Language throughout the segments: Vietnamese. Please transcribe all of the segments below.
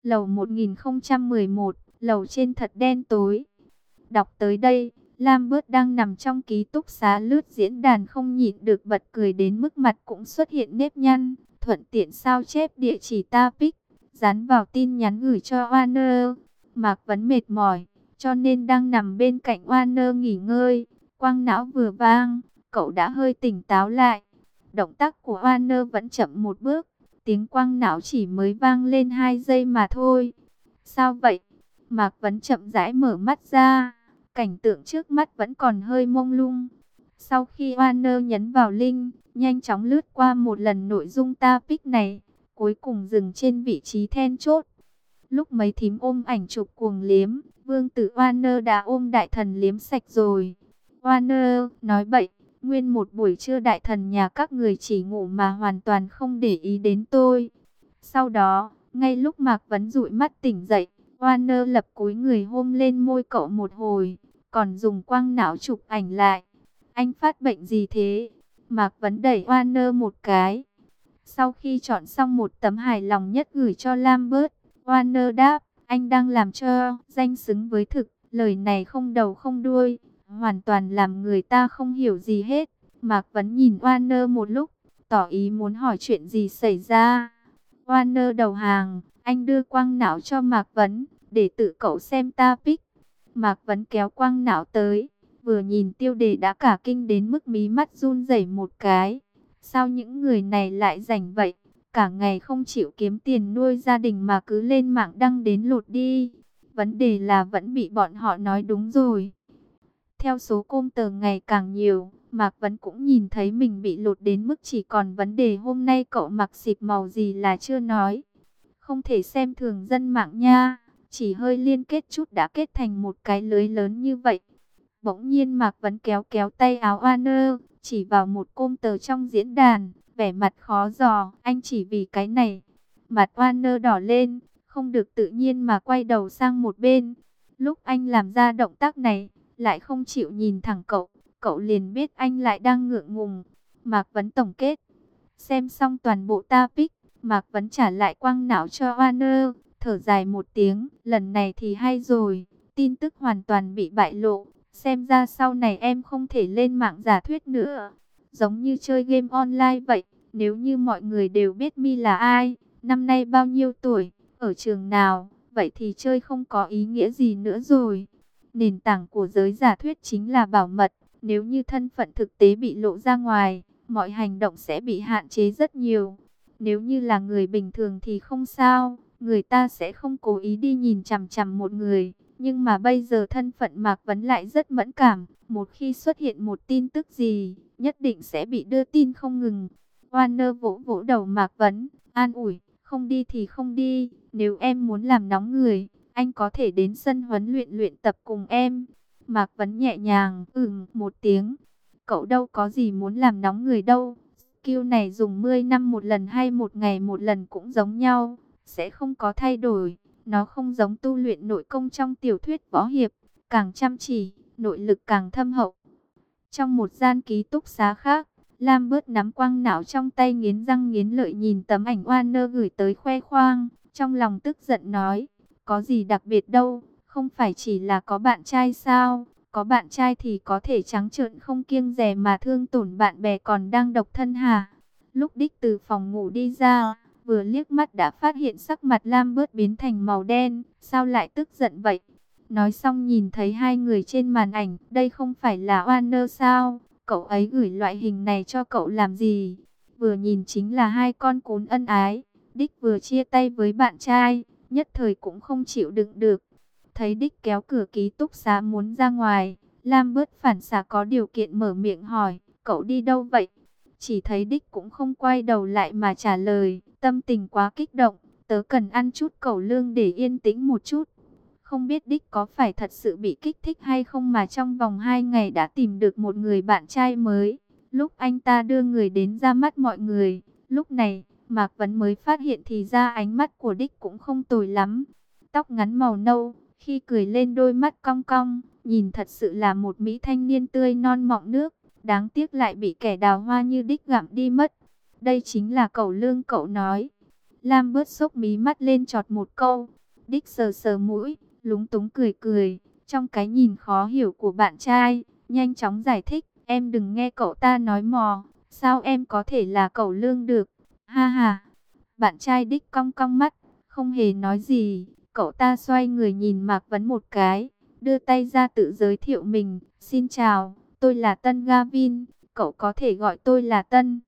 Lầu 1011, lầu trên thật đen tối. Đọc tới đây, Lam Bớt đang nằm trong ký túc xá lướt diễn đàn không nhịn được bật cười đến mức mặt cũng xuất hiện nếp nhăn, thuận tiện sao chép địa chỉ Tapic, dán vào tin nhắn gửi cho Warner. Mạc Vấn mệt mỏi, cho nên đang nằm bên cạnh Warner nghỉ ngơi. Quang não vừa vang, cậu đã hơi tỉnh táo lại. Động tác của Warner vẫn chậm một bước, tiếng quang não chỉ mới vang lên 2 giây mà thôi. Sao vậy? Mạc Vấn chậm rãi mở mắt ra. Cảnh tượng trước mắt vẫn còn hơi mông lung. Sau khi Warner nhấn vào link, nhanh chóng lướt qua một lần nội dung topic này, cuối cùng dừng trên vị trí then chốt. Lúc mấy thím ôm ảnh chụp cuồng liếm, vương tử Warner đã ôm đại thần liếm sạch rồi. Warner nói bậy, nguyên một buổi trưa đại thần nhà các người chỉ ngủ mà hoàn toàn không để ý đến tôi. Sau đó, ngay lúc Mạc Vấn dụi mắt tỉnh dậy, Warner lập cúi người hôn lên môi cậu một hồi, còn dùng quang não chụp ảnh lại. Anh phát bệnh gì thế? Mạc Vấn đẩy Warner một cái. Sau khi chọn xong một tấm hài lòng nhất gửi cho Lambert, Warner đáp, anh đang làm cho danh xứng với thực. Lời này không đầu không đuôi, hoàn toàn làm người ta không hiểu gì hết. Mạc Vấn nhìn Warner một lúc, tỏ ý muốn hỏi chuyện gì xảy ra. Warner đầu hàng, anh đưa quang não cho Mạc Vấn, để tự cậu xem topic. Mạc Vấn kéo quang não tới, vừa nhìn tiêu đề đã cả kinh đến mức mí mắt run rẩy một cái. Sao những người này lại rảnh vậy? Cả ngày không chịu kiếm tiền nuôi gia đình mà cứ lên mạng đăng đến lột đi. Vấn đề là vẫn bị bọn họ nói đúng rồi. Theo số com tờ ngày càng nhiều, Mạc Vấn cũng nhìn thấy mình bị lột đến mức chỉ còn vấn đề hôm nay cậu mặc xịp màu gì là chưa nói. Không thể xem thường dân mạng nha, chỉ hơi liên kết chút đã kết thành một cái lưới lớn như vậy. Bỗng nhiên Mạc Vấn kéo kéo tay áo Warner, chỉ vào một com tờ trong diễn đàn, vẻ mặt khó dò, anh chỉ vì cái này. Mặt Warner đỏ lên, không được tự nhiên mà quay đầu sang một bên. Lúc anh làm ra động tác này, lại không chịu nhìn thẳng cậu, cậu liền biết anh lại đang ngượng ngùng. Mạc Vấn tổng kết, xem xong toàn bộ topic, Mạc Vấn trả lại quang não cho Warner, thở dài một tiếng, lần này thì hay rồi, tin tức hoàn toàn bị bại lộ, xem ra sau này em không thể lên mạng giả thuyết nữa. Giống như chơi game online vậy, nếu như mọi người đều biết My là ai, năm nay bao nhiêu tuổi, ở trường nào, vậy thì chơi không có ý nghĩa gì nữa rồi. Nền tảng của giới giả thuyết chính là bảo mật, nếu như thân phận thực tế bị lộ ra ngoài, mọi hành động sẽ bị hạn chế rất nhiều. Nếu như là người bình thường thì không sao, người ta sẽ không cố ý đi nhìn chằm chằm một người. Nhưng mà bây giờ thân phận Mạc Vấn lại rất mẫn cảm, một khi xuất hiện một tin tức gì, nhất định sẽ bị đưa tin không ngừng. Warner vỗ vỗ đầu Mạc Vấn, an ủi, không đi thì không đi, nếu em muốn làm nóng người, anh có thể đến sân huấn luyện luyện tập cùng em. Mạc Vấn nhẹ nhàng, một tiếng, cậu đâu có gì muốn làm nóng người đâu. Skill này dùng 10 năm một lần hay một ngày một lần cũng giống nhau, sẽ không có thay đổi. Nó không giống tu luyện nội công trong tiểu thuyết võ hiệp, càng chăm chỉ, nội lực càng thâm hậu. Trong một gian ký túc xá khác, Lambert nắm quang não trong tay nghiến răng nghiến lợi nhìn tấm ảnh Warner gửi tới khoe khoang, trong lòng tức giận nói, có gì đặc biệt đâu, không phải chỉ là có bạn trai sao, có bạn trai thì có thể trắng trợn không kiêng dè mà thương tổn bạn bè còn đang độc thân hả? Lúc Đích từ phòng ngủ đi ra, vừa liếc mắt đã phát hiện sắc mặt Lambert biến thành màu đen, sao lại tức giận vậy? Nói xong nhìn thấy hai người trên màn ảnh, đây không phải là Warner sao? Cậu ấy gửi loại hình này cho cậu làm gì? Vừa nhìn chính là hai con cún ân ái. Đích vừa chia tay với bạn trai, nhất thời cũng không chịu đựng được. Thấy Đích kéo cửa ký túc xá muốn ra ngoài, Lambert phản xạ có điều kiện mở miệng hỏi, cậu đi đâu vậy? Chỉ thấy Đích cũng không quay đầu lại mà trả lời, tâm tình quá kích động, tớ cần ăn chút cẩu lương để yên tĩnh một chút. Không biết Đích có phải thật sự bị kích thích hay không mà trong vòng 2 ngày đã tìm được một người bạn trai mới. Lúc anh ta đưa người đến ra mắt mọi người, lúc này Mạc Vấn mới phát hiện thì ra ánh mắt của Đích cũng không tồi lắm. Tóc ngắn màu nâu, khi cười lên đôi mắt cong cong, nhìn thật sự là một mỹ thanh niên tươi non mọng nước. Đáng tiếc lại bị kẻ đào hoa như Đích gặm đi mất. Đây chính là cẩu lương cậu nói. Lam bớt sốc mí mắt lên chọt một câu. Đích sờ sờ mũi, lúng túng cười cười. Trong cái nhìn khó hiểu của bạn trai, nhanh chóng giải thích. Em đừng nghe cậu ta nói mò. Sao em có thể là cẩu lương được? Ha ha. Bạn trai Đích cong cong mắt, không hề nói gì. Cậu ta xoay người nhìn Mạc Vấn một cái, đưa tay ra tự giới thiệu mình. Xin chào, tôi là Tân Gavin, cậu có thể gọi tôi là Tân.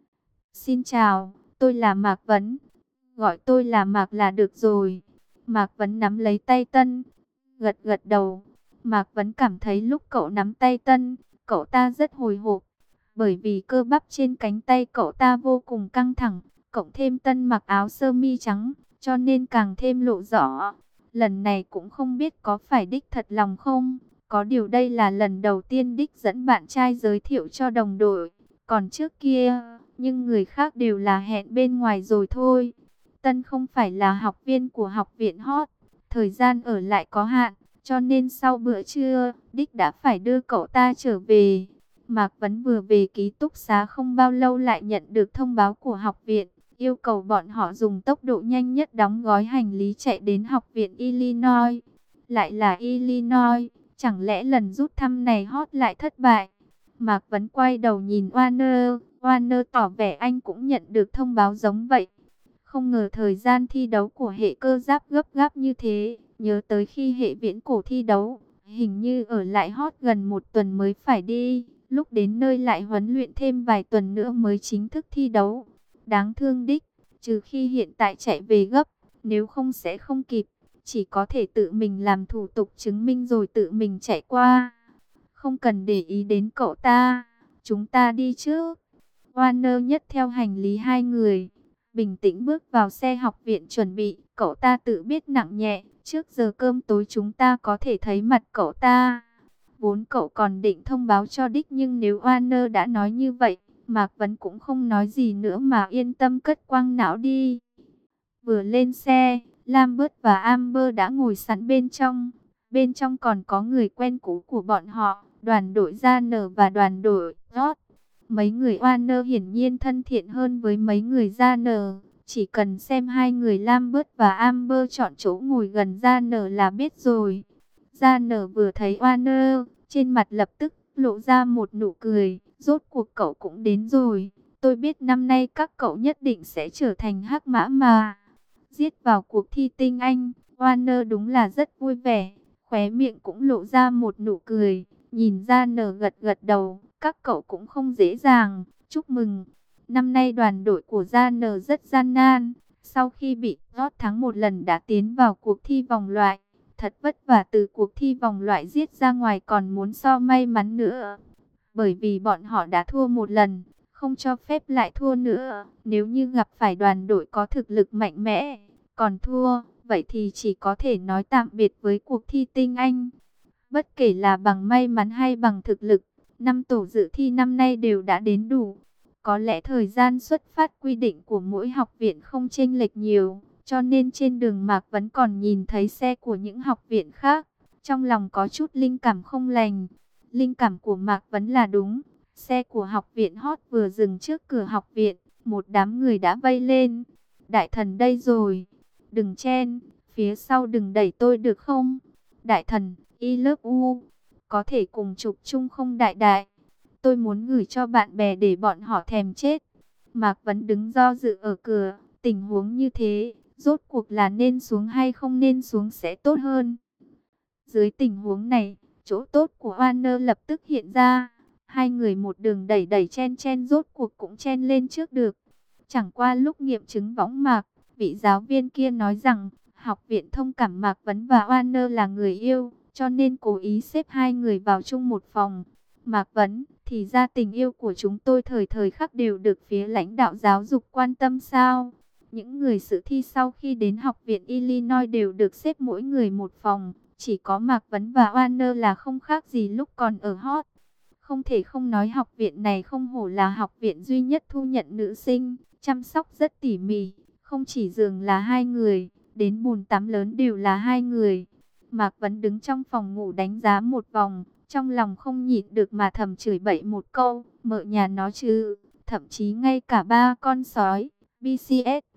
Xin chào, tôi là Mạc Vấn, gọi tôi là Mạc là được rồi. Mạc Vấn nắm lấy tay Tân, gật gật đầu. Mạc Vấn cảm thấy lúc cậu nắm tay Tân, cậu ta rất hồi hộp, bởi vì cơ bắp trên cánh tay cậu ta vô cùng căng thẳng, cộng thêm Tân mặc áo sơ mi trắng, cho nên càng thêm lộ rõ. Lần này cũng không biết có phải Đích thật lòng không, có điều đây là lần đầu tiên Đích dẫn bạn trai giới thiệu cho đồng đội, còn trước kia, nhưng người khác đều là hẹn bên ngoài rồi thôi. Tân không phải là học viên của học viện Hot, thời gian ở lại có hạn, cho nên sau bữa trưa, Đích đã phải đưa cậu ta trở về. Mạc Vấn vừa về ký túc xá không bao lâu lại nhận được thông báo của học viện, yêu cầu bọn họ dùng tốc độ nhanh nhất đóng gói hành lý chạy đến học viện Illinois. Lại là Illinois, chẳng lẽ lần rút thăm này Hot lại thất bại? Mạc Vấn quay đầu nhìn Warner, Warner tỏ vẻ anh cũng nhận được thông báo giống vậy. Không ngờ thời gian thi đấu của hệ cơ giáp gấp gáp như thế, nhớ tới khi hệ viễn cổ thi đấu, hình như ở lại Hot gần một tuần mới phải đi, lúc đến nơi lại huấn luyện thêm vài tuần nữa mới chính thức thi đấu. Đáng thương Đích, trừ khi hiện tại chạy về gấp, nếu không sẽ không kịp, chỉ có thể tự mình làm thủ tục chứng minh rồi tự mình chạy qua. Không cần để ý đến cậu ta, chúng ta đi trước. Warner nhấc theo hành lý hai người, bình tĩnh bước vào xe học viện chuẩn bị. Cậu ta tự biết nặng nhẹ, trước giờ cơm tối chúng ta có thể thấy mặt cậu ta. Vốn cậu còn định thông báo cho Đích, nhưng nếu Warner đã nói như vậy, Mạc Vấn cũng không nói gì nữa mà yên tâm cất quang não đi. Vừa lên xe, Lambert và Amber đã ngồi sẵn bên trong. Bên trong còn có người quen cũ của bọn họ, đoàn đội Janner và đoàn đội Roth. Mấy người Warner hiển nhiên thân thiện hơn với mấy người Janner. Chỉ cần xem hai người Lambert và Amber chọn chỗ ngồi gần Janner là biết rồi. Janner vừa thấy Warner, trên mặt lập tức lộ ra một nụ cười. Rốt cuộc cậu cũng đến rồi. Tôi biết năm nay các cậu nhất định sẽ trở thành hắc mã mà. Giết vào cuộc thi tinh anh, Warner đúng là rất vui vẻ. Khóe miệng cũng lộ ra một nụ cười. Nhìn Janner gật gật đầu. Các cậu cũng không dễ dàng. Chúc mừng. Năm nay đoàn đội của Janner rất gian nan. Sau khi bị Roth thắng một lần đã tiến vào cuộc thi vòng loại. Thật vất vả từ cuộc thi vòng loại giết ra ngoài, còn muốn so may mắn nữa. Bởi vì bọn họ đã thua một lần, không cho phép lại thua nữa. Nếu như gặp phải đoàn đội có thực lực mạnh mẽ, còn thua, vậy thì chỉ có thể nói tạm biệt với cuộc thi tinh anh. Bất kể là bằng may mắn hay bằng thực lực, năm tổ dự thi năm nay đều đã đến đủ. Có lẽ thời gian xuất phát quy định của mỗi học viện không chênh lệch nhiều, cho nên trên đường Mạc vẫn còn nhìn thấy xe của những học viện khác. Trong lòng có chút linh cảm không lành. Linh cảm của Mạc Vấn là đúng. Xe của học viện Hot vừa dừng trước cửa học viện, một đám người đã vây lên. Đại thần đây rồi. Đừng chen, phía sau đừng đẩy tôi được không? Đại thần, I love you. Có thể cùng chụp chung không đại đại? Tôi muốn gửi cho bạn bè để bọn họ thèm chết. Mạc Vấn đứng do dự ở cửa. Tình huống như thế, rốt cuộc là nên xuống hay không nên xuống sẽ tốt hơn. Dưới tình huống này, chỗ tốt của Warner lập tức hiện ra. Hai người một đường đẩy đẩy chen chen rốt cuộc cũng chen lên trước được. Chẳng qua lúc nghiệm chứng võng mạc, vị giáo viên kia nói rằng học viện thông cảm Mạc Vấn và Warner là người yêu, cho nên cố ý xếp hai người vào chung một phòng. Mạc Vấn, thì ra tình yêu của chúng tôi thời thời khắc đều được phía lãnh đạo giáo dục quan tâm sao? Những người dự thi sau khi đến học viện Illinois đều được xếp mỗi người một phòng. Chỉ có Mạc Vấn và Warner là không khác gì lúc còn ở Hot. Không thể không nói học viện này không hổ là học viện duy nhất thu nhận nữ sinh, chăm sóc rất tỉ mỉ. Không chỉ giường là hai người, đến bồn tắm lớn đều là hai người. Mạc Vấn đứng trong phòng ngủ đánh giá một vòng, trong lòng không nhịn được mà thầm chửi bậy một câu, mợ nhà nó chứ. Thậm chí ngay cả ba con sói, BCS,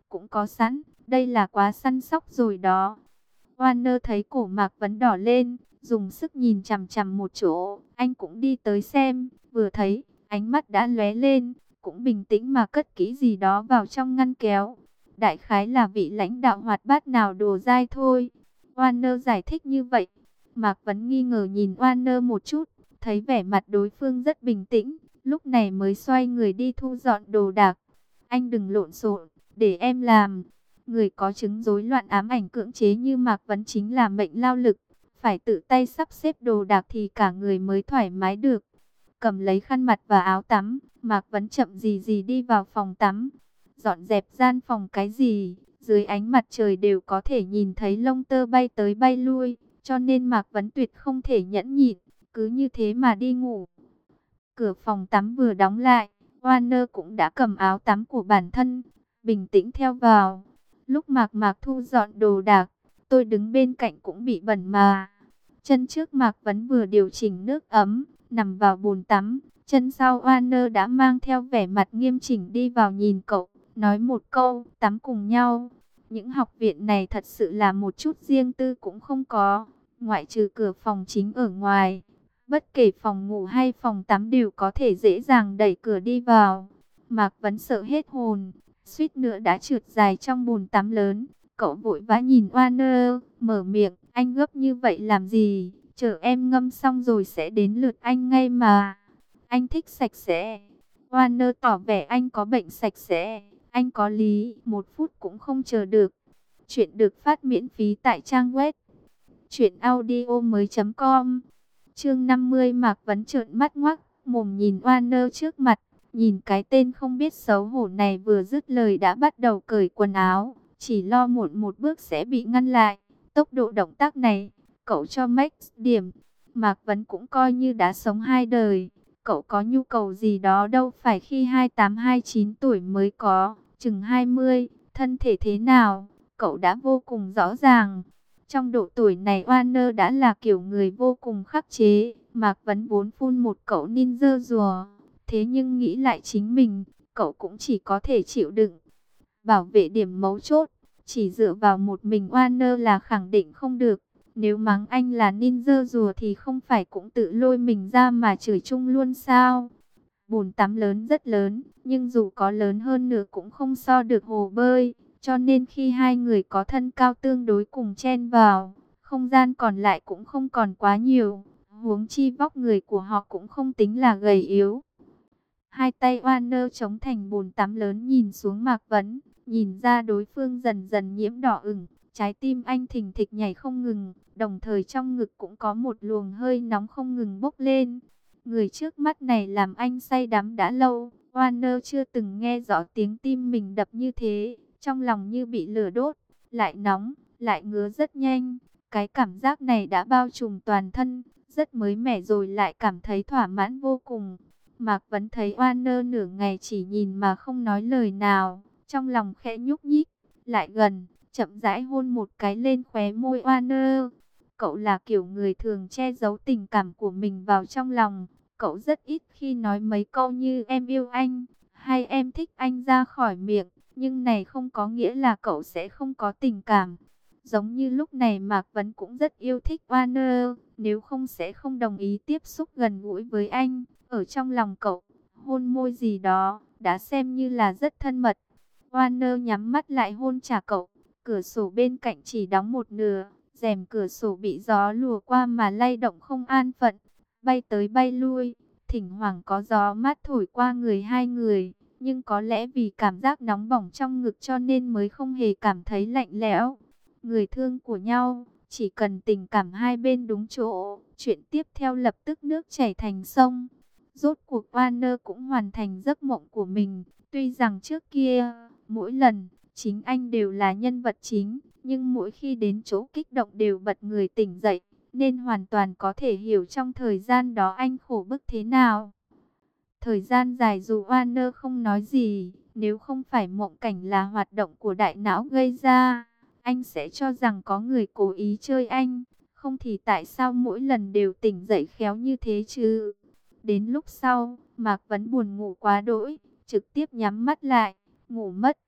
cũng có sẵn, đây là quá săn sóc rồi đó. Warner thấy cổ Mạc Vấn đỏ lên, dùng sức nhìn chằm chằm một chỗ, anh cũng đi tới xem, vừa thấy, ánh mắt đã lóe lên, cũng bình tĩnh mà cất kỹ gì đó vào trong ngăn kéo. Đại khái là vị lãnh đạo hoạt bát nào đồ dai thôi. Warner giải thích như vậy. Mạc Vấn nghi ngờ nhìn Warner một chút, thấy vẻ mặt đối phương rất bình tĩnh, lúc này mới xoay người đi thu dọn đồ đạc. Anh đừng lộn xộn, để em làm. Người có chứng rối loạn ám ảnh cưỡng chế như Mạc Vấn chính là mệnh lao lực. Phải tự tay sắp xếp đồ đạc thì cả người mới thoải mái được. Cầm lấy khăn mặt và áo tắm, Mạc Vấn chậm gì gì đi vào phòng tắm. Dọn dẹp gian phòng cái gì, dưới ánh mặt trời đều có thể nhìn thấy lông tơ bay tới bay lui, cho nên Mạc Vấn tuyệt không thể nhẫn nhịn, cứ như thế mà đi ngủ. Cửa phòng tắm vừa đóng lại, Warner cũng đã cầm áo tắm của bản thân, bình tĩnh theo vào. Lúc Mạc Mạc thu dọn đồ đạc, tôi đứng bên cạnh cũng bị bẩn mà. Chân trước Mạc Vấn vừa điều chỉnh nước ấm, nằm vào bồn tắm. Chân sau Warner đã mang theo vẻ mặt nghiêm chỉnh đi vào nhìn cậu, nói một câu, tắm cùng nhau. Những học viện này thật sự là một chút riêng tư cũng không có, ngoại trừ cửa phòng chính ở ngoài. Bất kể phòng ngủ hay phòng tắm đều có thể dễ dàng đẩy cửa đi vào. Mạc Vấn sợ hết hồn, suýt nữa đã trượt dài trong bồn tắm lớn. Cậu vội vã nhìn Warner, mở miệng, anh gấp như vậy làm gì? Chờ em ngâm xong rồi sẽ đến lượt anh ngay mà. Anh thích sạch sẽ. Warner tỏ vẻ anh có bệnh sạch sẽ. Anh có lý, 1 phút cũng không chờ được. Chuyện được phát miễn phí tại trang web truyệnaudiomoi.com. Chương 50. Mạc Vấn trợn mắt ngoác mồm nhìn Warner trước mặt. Nhìn cái tên không biết xấu hổ này vừa dứt lời đã bắt đầu cởi quần áo. Chỉ lo muộn một bước sẽ bị ngăn lại. Tốc độ động tác này, cậu cho max điểm. Mạc Vấn cũng coi như đã sống 2 đời. Cậu có nhu cầu gì đó đâu phải khi 28-29 tuổi mới có. Chừng 20, thân thể thế nào, cậu đã vô cùng rõ ràng. Trong độ tuổi này Warner đã là kiểu người vô cùng khắc chế. Mạc Vấn vốn phun một cậu ninja rùa. Thế nhưng nghĩ lại chính mình, cậu cũng chỉ có thể chịu đựng. Bảo vệ điểm mấu chốt, chỉ dựa vào một mình Warner là khẳng định không được. Nếu mắng anh là ninja rùa thì không phải cũng tự lôi mình ra mà chửi chung luôn sao? Bồn tắm lớn rất lớn, nhưng dù có lớn hơn nữa cũng không so được hồ bơi. Cho nên khi hai người có thân cao tương đối cùng chen vào, không gian còn lại cũng không còn quá nhiều. Huống chi vóc người của họ cũng không tính là gầy yếu. Hai tay Warner chống thành bồn tắm lớn nhìn xuống Mạc Vấn, nhìn ra đối phương dần dần nhiễm đỏ ửng. Trái tim anh thình thịch nhảy không ngừng, đồng thời trong ngực cũng có một luồng hơi nóng không ngừng bốc lên. Người trước mắt này làm anh say đắm đã lâu, Warner chưa từng nghe rõ tiếng tim mình đập như thế, trong lòng như bị lửa đốt, lại nóng, lại ngứa rất nhanh. Cái cảm giác này đã bao trùm toàn thân, rất mới mẻ rồi lại cảm thấy thỏa mãn vô cùng. Mạc Vấn thấy Warner nửa ngày chỉ nhìn mà không nói lời nào, trong lòng khẽ nhúc nhích, lại gần, chậm rãi hôn một cái lên khóe môi Warner. Cậu là kiểu người thường che giấu tình cảm của mình vào trong lòng. Cậu rất ít khi nói mấy câu như em yêu anh, hay em thích anh ra khỏi miệng. Nhưng này không có nghĩa là cậu sẽ không có tình cảm. Giống như lúc này Mạc Vấn cũng rất yêu thích Warner, nếu không sẽ không đồng ý tiếp xúc gần gũi với anh. Ở trong lòng cậu, hôn môi gì đó, đã xem như là rất thân mật. Warner nhắm mắt lại hôn trả cậu. Cửa sổ bên cạnh chỉ đóng một nửa, rèm cửa sổ bị gió lùa qua mà lay động không an phận, bay tới bay lui, thỉnh thoảng có gió mát thổi qua người hai người, nhưng có lẽ vì cảm giác nóng bỏng trong ngực cho nên mới không hề cảm thấy lạnh lẽo. Người thương của nhau, chỉ cần tình cảm hai bên đúng chỗ, chuyện tiếp theo lập tức nước chảy thành sông. Rốt cuộc Warner cũng hoàn thành giấc mộng của mình, tuy rằng trước kia, mỗi lần chính anh đều là nhân vật chính, nhưng mỗi khi đến chỗ kích động đều bật người tỉnh dậy, nên hoàn toàn có thể hiểu trong thời gian đó anh khổ bức thế nào. Thời gian dài dù Warner không nói gì, nếu không phải mộng cảnh là hoạt động của đại não gây ra, anh sẽ cho rằng có người cố ý chơi anh, không thì tại sao mỗi lần đều tỉnh dậy khéo như thế chứ. Đến lúc sau, Mạc Vấn buồn ngủ quá đỗi, trực tiếp nhắm mắt lại, ngủ mất.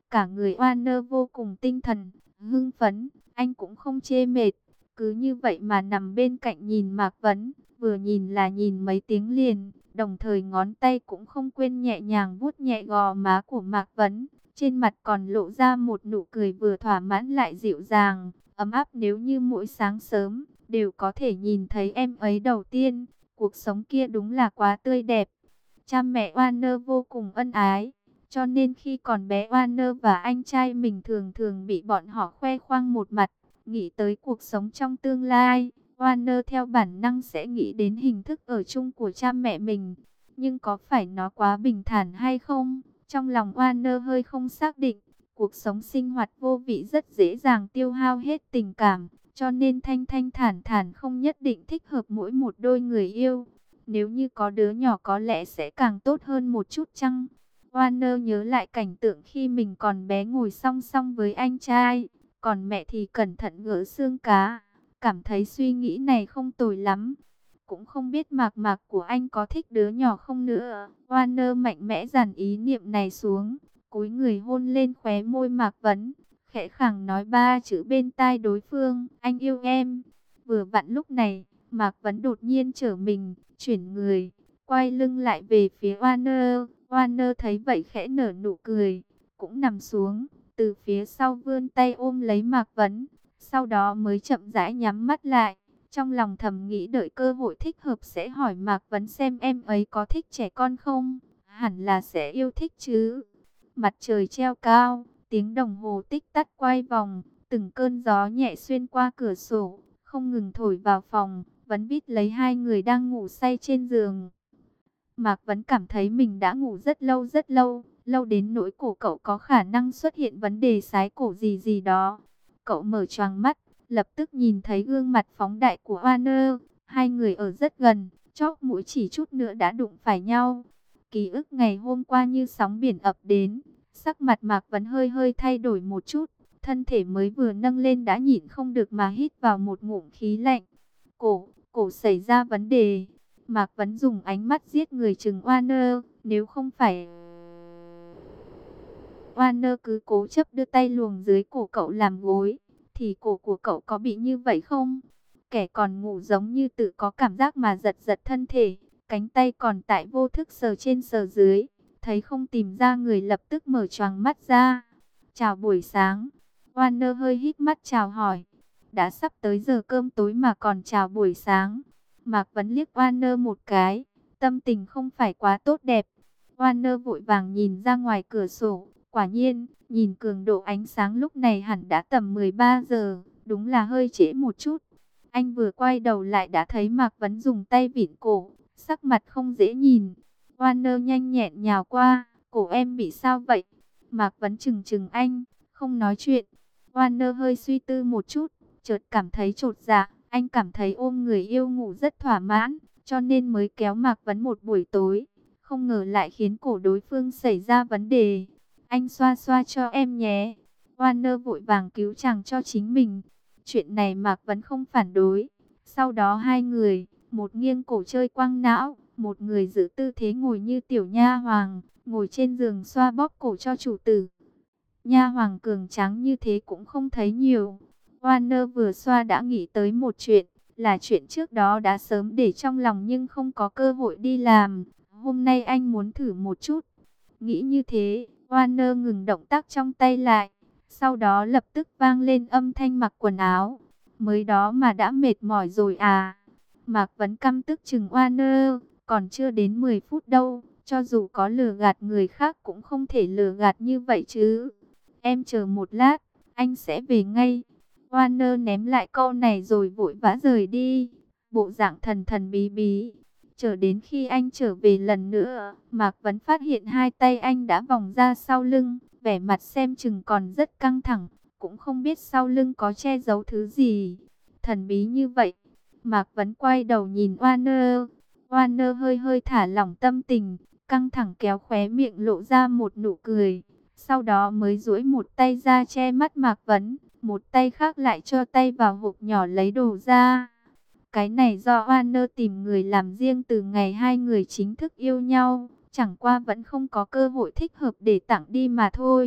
Cả người Warner vô cùng tinh thần, hưng phấn, anh cũng không chê mệt. Cứ như vậy mà nằm bên cạnh nhìn Mạc Vấn, vừa nhìn là nhìn mấy tiếng liền, đồng thời ngón tay cũng không quên nhẹ nhàng vuốt nhẹ gò má của Mạc Vấn. Trên mặt còn lộ ra một nụ cười vừa thỏa mãn lại dịu dàng, ấm áp. Nếu như mỗi sáng sớm đều có thể nhìn thấy em ấy đầu tiên, cuộc sống kia đúng là quá tươi đẹp. Cha mẹ Warner vô cùng ân ái, cho nên khi còn bé Warner và anh trai mình thường thường bị bọn họ khoe khoang một mặt. Nghĩ tới cuộc sống trong tương lai, Warner theo bản năng sẽ nghĩ đến hình thức ở chung của cha mẹ mình. Nhưng có phải nó quá bình thản hay không? Trong lòng Warner hơi không xác định. Cuộc sống sinh hoạt vô vị rất dễ dàng tiêu hao hết tình cảm, cho nên thanh thanh thản thản không nhất định thích hợp mỗi một đôi người yêu. Nếu như có đứa nhỏ có lẽ sẽ càng tốt hơn một chút chăng? Warner nhớ lại cảnh tượng khi mình còn bé ngồi song song với anh trai, còn mẹ thì cẩn thận gỡ xương cá. Cảm thấy suy nghĩ này không tồi lắm. Cũng không biết Mạc Mạc của anh có thích đứa nhỏ không nữa. Warner mạnh mẽ dàn ý niệm này xuống, cúi người hôn lên khóe môi Mạc Vấn, khẽ khàng nói ba chữ bên tai đối phương: anh yêu em. Vừa vặn lúc này, Mạc Vấn đột nhiên trở mình, chuyển người, quay lưng lại về phía Warner. Warner thấy vậy khẽ nở nụ cười, cũng nằm xuống, từ phía sau vươn tay ôm lấy Mạc Vấn, sau đó mới chậm rãi nhắm mắt lại. Trong lòng thầm nghĩ đợi cơ hội thích hợp sẽ hỏi Mạc Vấn xem em ấy có thích trẻ con không, hẳn là sẽ yêu thích chứ. Mặt trời treo cao, tiếng đồng hồ tích tắc quay vòng, từng cơn gió nhẹ xuyên qua cửa sổ, không ngừng thổi vào phòng, Vấn vít lấy hai người đang ngủ say trên giường. Mạc Vấn cảm thấy mình đã ngủ rất lâu, lâu đến nỗi cổ cậu có khả năng xuất hiện vấn đề sái cổ gì gì đó. Cậu mở choàng mắt, lập tức nhìn thấy gương mặt phóng đại của Warner, hai người ở rất gần, chóp mũi chỉ chút nữa đã đụng phải nhau. Ký ức ngày hôm qua như sóng biển ập đến, sắc mặt Mạc Vấn hơi hơi thay đổi một chút, thân thể mới vừa nâng lên đã nhịn không được mà hít vào một ngụm khí lạnh. Cổ xảy ra vấn đề. Mạc Vấn dùng ánh mắt giết người chừng Warner, nếu không phải Warner cứ cố chấp đưa tay luồn dưới cổ cậu làm gối, thì cổ của cậu có bị như vậy không? Kẻ còn ngủ giống như tự có cảm giác mà giật giật thân thể, cánh tay còn tại vô thức sờ trên sờ dưới, thấy không tìm ra người lập tức mở choàng mắt ra. Chào buổi sáng. Warner hơi híp mắt chào hỏi. Đã sắp tới giờ cơm tối mà còn chào buổi sáng. Mạc Vấn liếc Warner một cái, tâm tình không phải quá tốt đẹp. Warner vội vàng nhìn ra ngoài cửa sổ, quả nhiên, nhìn cường độ ánh sáng lúc này hẳn đã tầm 13 giờ, đúng là hơi trễ một chút. Anh vừa quay đầu lại đã thấy Mạc Vấn dùng tay vịn cổ, sắc mặt không dễ nhìn. Warner nhanh nhẹn nhào qua, cổ em bị sao vậy? Mạc Vấn chừng chừng anh, không nói chuyện. Warner hơi suy tư một chút, chợt cảm thấy chột dạ. Anh cảm thấy ôm người yêu ngủ rất thỏa mãn, cho nên mới kéo Mạc Vấn một buổi tối. Không ngờ lại khiến cổ đối phương xảy ra vấn đề. Anh xoa xoa cho em nhé. Warner vội vàng cứu chàng cho chính mình. Chuyện này Mạc Vấn không phản đối. Sau đó hai người, một nghiêng cổ chơi quăng não, một người giữ tư thế ngồi như tiểu nha hoàng, ngồi trên giường xoa bóp cổ cho chủ tử. Nha hoàng cường tráng như thế cũng không thấy nhiều. Warner vừa xoa đã nghĩ tới một chuyện, là chuyện trước đó đã sớm để trong lòng nhưng không có cơ hội đi làm. Hôm nay anh muốn thử một chút. Nghĩ như thế, Warner ngừng động tác trong tay lại. Sau đó lập tức vang lên âm thanh mặc quần áo. Mới đó mà đã mệt mỏi rồi à? Mạc Vấn căm tức chừng Warner, còn chưa đến 10 phút đâu. Cho dù có lừa gạt người khác cũng không thể lừa gạt như vậy chứ. Em chờ một lát, anh sẽ về ngay. Warner ném lại câu này rồi vội vã rời đi, bộ dạng thần thần bí bí. Chờ đến khi anh trở về lần nữa, Mạc Vấn phát hiện hai tay anh đã vòng ra sau lưng, vẻ mặt xem chừng còn rất căng thẳng, cũng không biết sau lưng có che giấu thứ gì. Thần bí như vậy, Mạc Vấn quay đầu nhìn Warner. Warner hơi hơi thả lỏng tâm tình, căng thẳng kéo khóe miệng lộ ra một nụ cười. Sau đó mới duỗi một tay ra che mắt Mạc Vấn, một tay khác lại cho tay vào hộp nhỏ lấy đồ ra. Cái này do Warner tìm người làm riêng từ ngày hai người chính thức yêu nhau, chẳng qua vẫn không có cơ hội thích hợp để tặng đi mà thôi.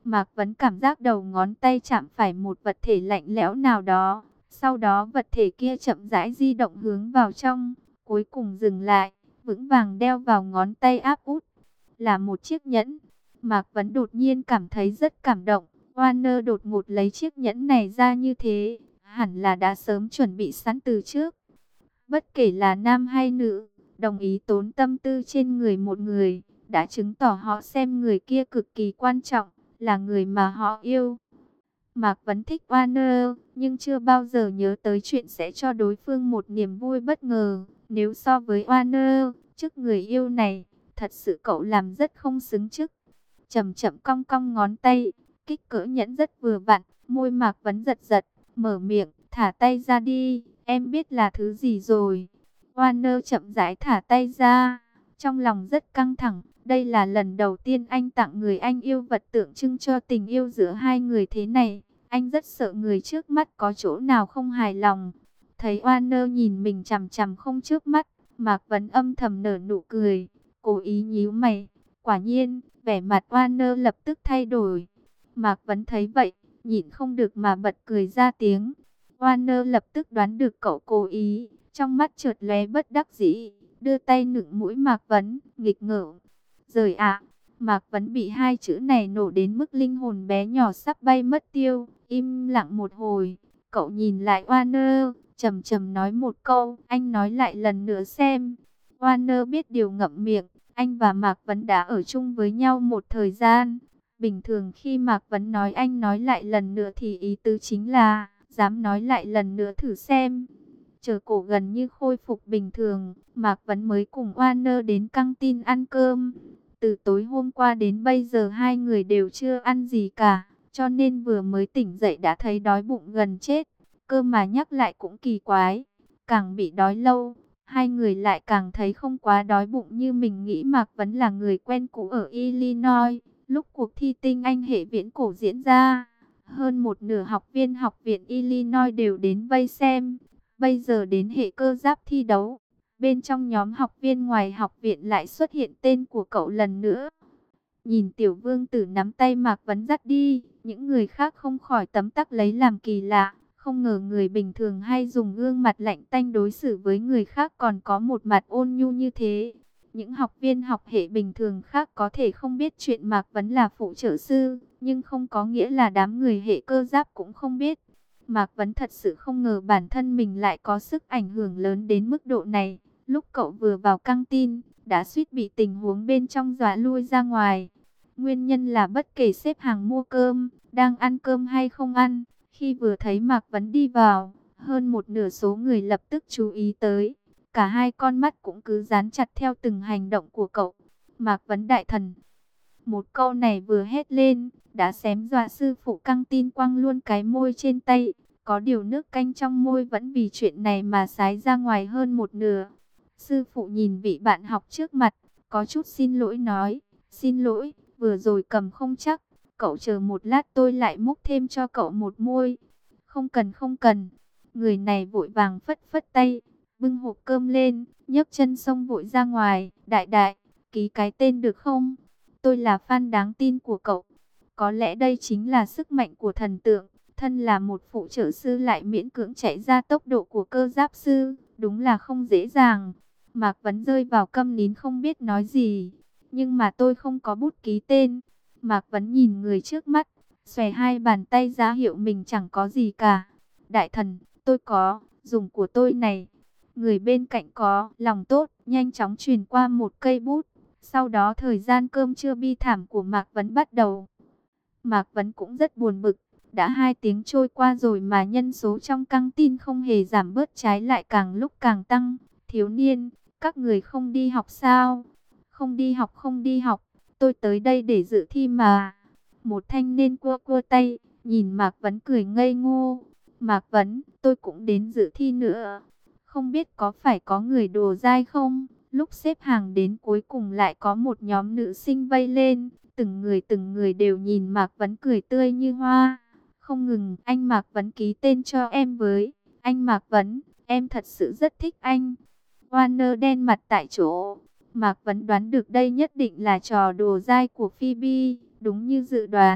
Mạc Vấn cảm giác đầu ngón tay chạm phải một vật thể lạnh lẽo nào đó. Sau đó vật thể kia chậm rãi di động hướng vào trong, cuối cùng dừng lại, vững vàng đeo vào ngón tay áp út. Là một chiếc nhẫn. Mạc Vấn đột nhiên cảm thấy rất cảm động. Warner đột ngột lấy chiếc nhẫn này ra như thế, hẳn là đã sớm chuẩn bị sẵn từ trước. Bất kể là nam hay nữ, đồng ý tốn tâm tư trên người một người, đã chứng tỏ họ xem người kia cực kỳ quan trọng, là người mà họ yêu. Mạc Vấn thích Warner, nhưng chưa bao giờ nhớ tới chuyện sẽ cho đối phương một niềm vui bất ngờ. Nếu so với Warner, trước người yêu này, thật sự cậu làm rất không xứng trước. Chậm chậm cong cong ngón tay, kích cỡ nhẫn rất vừa vặn, môi Mạc Vấn giật giật, mở miệng, thả tay ra đi, em biết là thứ gì rồi. Warner chậm rãi thả tay ra, trong lòng rất căng thẳng. Đây là lần đầu tiên anh tặng người anh yêu vật tượng trưng cho tình yêu giữa hai người thế này. Anh rất sợ người trước mắt có chỗ nào không hài lòng. Thấy Warner nhìn mình chằm chằm không trước mắt, Mạc Vấn âm thầm nở nụ cười, cố ý nhíu mày. Quả nhiên, vẻ mặt Warner lập tức thay đổi. Mạc Vấn thấy vậy, nhịn không được mà bật cười ra tiếng. Warner lập tức đoán được cậu cố ý, trong mắt chợt lóe bất đắc dĩ, đưa tay nựng mũi Mạc Vấn, nghịch ngợm. Rời ạ. Mạc Vấn bị hai chữ này nổ đến mức linh hồn bé nhỏ sắp bay mất tiêu, im lặng một hồi. Cậu nhìn lại Warner, trầm trầm nói một câu, anh nói lại lần nữa xem. Warner biết điều ngậm miệng, anh và Mạc Vấn đã ở chung với nhau một thời gian. Bình thường khi Mạc Vấn nói anh nói lại lần nữa thì ý tứ chính là, dám nói lại lần nữa thử xem. Chờ cổ gần như khôi phục bình thường, Mạc Vấn mới cùng Warner đến căng tin ăn cơm. Từ tối hôm qua đến bây giờ hai người đều chưa ăn gì cả, cho nên vừa mới tỉnh dậy đã thấy đói bụng gần chết. Cơ mà nhắc lại cũng kỳ quái, càng bị đói lâu, hai người lại càng thấy không quá đói bụng như mình nghĩ. Mạc Vấn là người quen cũ ở Illinois, lúc cuộc thi tinh anh hệ viễn cổ diễn ra, hơn một nửa học viên học viện Illinois đều đến vây xem. Bây giờ đến hệ cơ giáp thi đấu, bên trong nhóm học viên ngoài học viện lại xuất hiện tên của cậu lần nữa. Nhìn tiểu vương tử nắm tay Mạc Vấn dắt đi, những người khác không khỏi tấm tắc lấy làm kỳ lạ. Không ngờ người bình thường hay dùng gương mặt lạnh tanh đối xử với người khác còn có một mặt ôn nhu như thế. Những học viên học hệ bình thường khác có thể không biết chuyện Mạc Vấn là phụ trợ sư, nhưng không có nghĩa là đám người hệ cơ giáp cũng không biết. Mạc Vấn thật sự không ngờ bản thân mình lại có sức ảnh hưởng lớn đến mức độ này. Lúc cậu vừa vào căng tin, đã suýt bị tình huống bên trong dọa lui ra ngoài. Nguyên nhân là bất kể xếp hàng mua cơm, đang ăn cơm hay không ăn, khi vừa thấy Mạc Vấn đi vào, hơn một nửa số người lập tức chú ý tới. Cả hai con mắt cũng cứ dán chặt theo từng hành động của cậu. Mạc Vấn đại thần. Một câu này vừa hét lên, đã xém dọa sư phụ căng tin quăng luôn cái môi trên tay. Có điều nước canh trong môi vẫn vì chuyện này mà sái ra ngoài hơn một nửa. Sư phụ nhìn vị bạn học trước mặt, có chút xin lỗi nói, xin lỗi, vừa rồi cầm không chắc, cậu chờ một lát tôi lại múc thêm cho cậu một môi. Không cần không cần, người này vội vàng phất phất tay, bưng hộp cơm lên, nhấc chân xông vội ra ngoài, đại đại, ký cái tên được không? Tôi là fan đáng tin của cậu. Có lẽ đây chính là sức mạnh của thần tượng, thân là một phụ trợ sư lại miễn cưỡng chạy ra tốc độ của cơ giáp sư, đúng là không dễ dàng. Mạc Vấn rơi vào câm nín không biết nói gì. Nhưng mà tôi không có bút ký tên. Mạc Vấn nhìn người trước mắt, xòe hai bàn tay ra hiệu mình chẳng có gì cả. Đại thần, tôi có, dùng của tôi này. Người bên cạnh có, lòng tốt, nhanh chóng truyền qua một cây bút. Sau đó thời gian cơm trưa bi thảm của Mạc Vấn bắt đầu. Mạc Vấn cũng rất buồn bực. Đã 2 tiếng trôi qua rồi mà nhân số trong căng tin không hề giảm bớt, trái lại càng lúc càng tăng. Thiếu niên, các người không đi học sao? Không đi học, không đi học. Tôi tới đây để dự thi mà. Một thanh niên cua cua tay, nhìn Mạc Vấn cười ngây ngô. Mạc Vấn, tôi cũng đến dự thi nữa. Không biết có phải có người đồ dai không? Lúc xếp hàng đến cuối cùng lại có một nhóm nữ sinh vây lên. Từng người đều nhìn Mạc Vấn cười tươi như hoa. Không ngừng, anh Mạc Vấn ký tên cho em với. Anh Mạc Vấn, em thật sự rất thích anh. Warner đen mặt tại chỗ. Mạc Vấn đoán được đây nhất định là trò đùa dai của Phoebe. Đúng như dự đoán,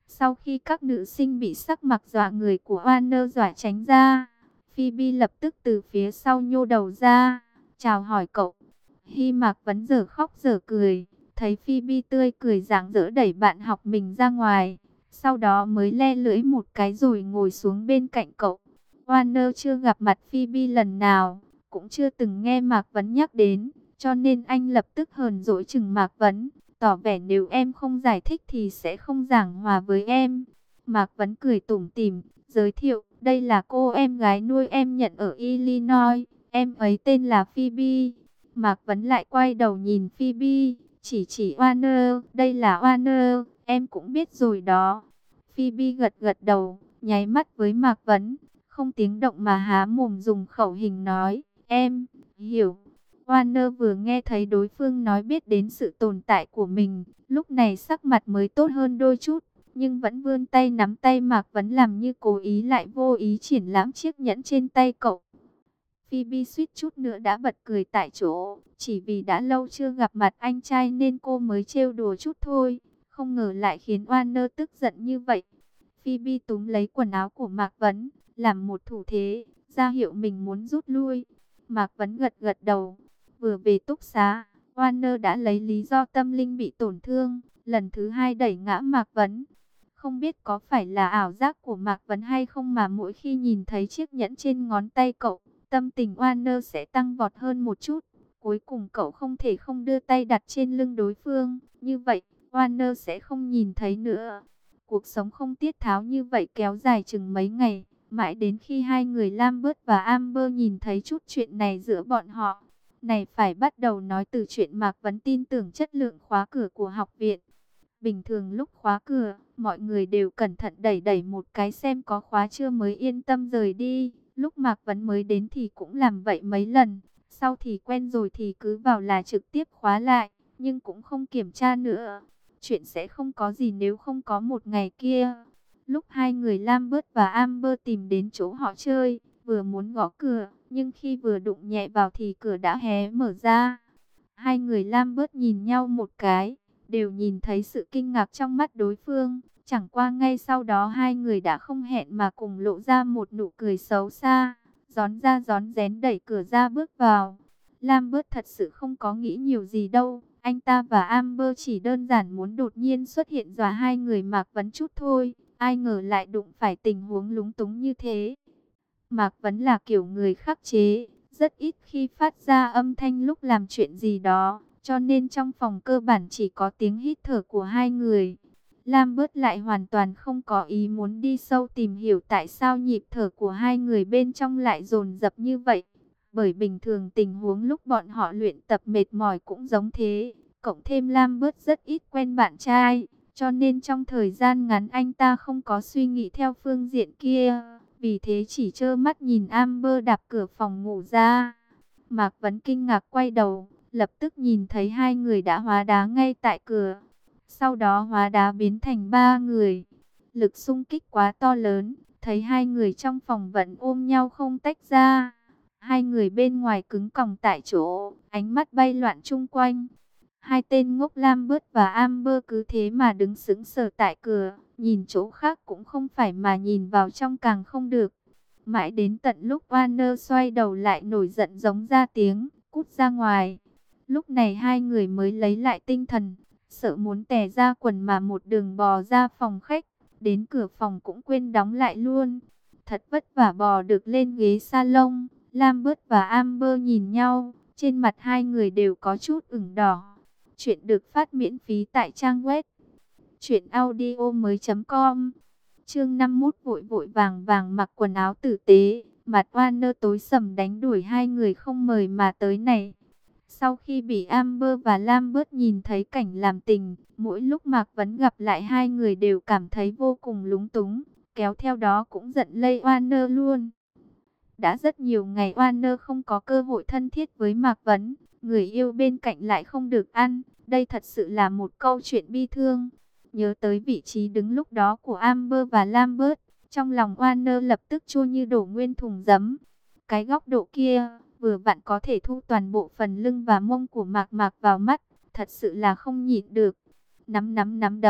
Sau khi các nữ sinh bị sắc mặt dọa người của Warner dọa tránh ra, Phoebe lập tức từ phía sau nhô đầu ra, chào hỏi cậu. Hy Mạc Vấn giờ khóc giờ cười, thấy Phoebe tươi cười rạng rỡ đẩy bạn học mình ra ngoài, sau đó mới le lưỡi một cái rồi ngồi xuống bên cạnh cậu. Warner chưa gặp mặt Phoebe lần nào, cũng chưa từng nghe Mạc Vấn nhắc đến, cho nên anh lập tức hờn dỗi chừng Mạc Vấn, tỏ vẻ nếu em không giải thích thì sẽ không giảng hòa với em. Mạc Vấn cười tủm tỉm, giới thiệu, đây là cô em gái nuôi em nhận ở Illinois, em ấy tên là Phoebe. Mạc Vấn lại quay đầu nhìn Phoebe, chỉ Warner, đây là Warner, em cũng biết rồi đó. Phoebe gật gật đầu, nháy mắt với Mạc Vấn, không tiếng động mà há mồm dùng khẩu hình nói, em, hiểu. Warner vừa nghe thấy đối phương nói biết đến sự tồn tại của mình, lúc này sắc mặt mới tốt hơn đôi chút, nhưng vẫn vươn tay nắm tay Mạc Vấn làm như cố ý lại vô ý triển lãm chiếc nhẫn trên tay cậu. Phoebe suýt chút nữa đã bật cười tại chỗ, chỉ vì đã lâu chưa gặp mặt anh trai nên cô mới trêu đùa chút thôi, không ngờ lại khiến Warner tức giận như vậy. Phoebe túm lấy quần áo của Mạc Vấn, làm một thủ thế, ra hiệu mình muốn rút lui. Mạc Vấn gật gật đầu. Vừa về túc xá, Warner đã lấy lý do tâm linh bị tổn thương, lần thứ hai đẩy ngã Mạc Vấn. Không biết có phải là ảo giác của Mạc Vấn hay không mà mỗi khi nhìn thấy chiếc nhẫn trên ngón tay cậu, tâm tình Warner sẽ tăng vọt hơn một chút. Cuối cùng cậu không thể không đưa tay đặt trên lưng đối phương, như vậy Warner sẽ không nhìn thấy nữa. Cuộc sống không tiết tháo như vậy kéo dài chừng mấy ngày, mãi đến khi hai người Lambert và Amber nhìn thấy chút chuyện này giữa bọn họ. Này phải bắt đầu nói từ chuyện Mạc Vấn tin tưởng chất lượng khóa cửa của học viện. Bình thường lúc khóa cửa, mọi người đều cẩn thận đẩy đẩy một cái xem có khóa chưa mới yên tâm rời đi. Lúc Mạc Vấn mới đến thì cũng làm vậy mấy lần, sau thì quen rồi thì cứ vào là trực tiếp khóa lại, nhưng cũng không kiểm tra nữa. Chuyện sẽ không có gì nếu không có một ngày kia. Lúc hai người Lambert và Amber tìm đến chỗ họ chơi, vừa muốn gõ cửa, nhưng khi vừa đụng nhẹ vào thì cửa đã hé mở ra. Hai người Lambert nhìn nhau một cái, đều nhìn thấy sự kinh ngạc trong mắt đối phương. Chẳng qua ngay sau đó hai người đã không hẹn mà cùng lộ ra một nụ cười xấu xa, rón ra rón rén đẩy cửa ra bước vào. Lambert thật sự không có nghĩ nhiều gì đâu, anh ta và Amber chỉ đơn giản muốn đột nhiên xuất hiện dọa hai người Mạc Vấn chút thôi, ai ngờ lại đụng phải tình huống lúng túng như thế. Mạc Vấn là kiểu người khắc chế, rất ít khi phát ra âm thanh lúc làm chuyện gì đó, cho nên trong phòng cơ bản chỉ có tiếng hít thở của hai người. Lambert lại hoàn toàn không có ý muốn đi sâu tìm hiểu tại sao nhịp thở của hai người bên trong lại dồn dập như vậy. Bởi bình thường tình huống lúc bọn họ luyện tập mệt mỏi cũng giống thế. Cộng thêm Lambert rất ít quen bạn trai, cho nên trong thời gian ngắn anh ta không có suy nghĩ theo phương diện kia. Vì thế chỉ trơ mắt nhìn Amber đạp cửa phòng ngủ ra. Mạc Vấn kinh ngạc quay đầu, lập tức nhìn thấy hai người đã hóa đá ngay tại cửa. Sau đó hóa đá biến thành ba người. Lực xung kích quá to lớn, thấy hai người trong phòng vẫn ôm nhau không tách ra. Hai người bên ngoài cứng còng tại chỗ, ánh mắt bay loạn chung quanh. Hai tên ngốc Lambert và Amber cứ thế mà đứng sững sờ tại cửa, nhìn chỗ khác cũng không phải mà nhìn vào trong càng không được. Mãi đến tận lúc Warner xoay đầu lại nổi giận giống ra tiếng, cút ra ngoài. Lúc này hai người mới lấy lại tinh thần, sợ muốn tè ra quần mà một đường bò ra phòng khách, đến cửa phòng cũng quên đóng lại luôn. Thật vất vả bò được lên ghế salon, Lambert và Amber nhìn nhau, trên mặt hai người đều có chút ửng đỏ. Chuyện được phát miễn phí tại trang web truyệnaudiomoi.com. Chương 51 vội vội vàng vàng mặc quần áo tử tế, mặt Warner tối sầm đánh đuổi hai người không mời mà tới này. Sau khi bị Amber và Lambert nhìn thấy cảnh làm tình, mỗi lúc Mạc Vấn gặp lại hai người đều cảm thấy vô cùng lúng túng, kéo theo đó cũng giận lây Warner luôn. Đã rất nhiều ngày Warner không có cơ hội thân thiết với Mạc Vấn, người yêu bên cạnh lại không được ăn, đây thật sự là một câu chuyện bi thương. Nhớ tới vị trí đứng lúc đó của Amber và Lambert, trong lòng Warner lập tức chua như đổ nguyên thùng giấm. Cái góc độ kia, vừa vặn có thể thu toàn bộ phần lưng và mông của Mạc Mạc vào mắt, thật sự là không nhịn được. Nắm đấm,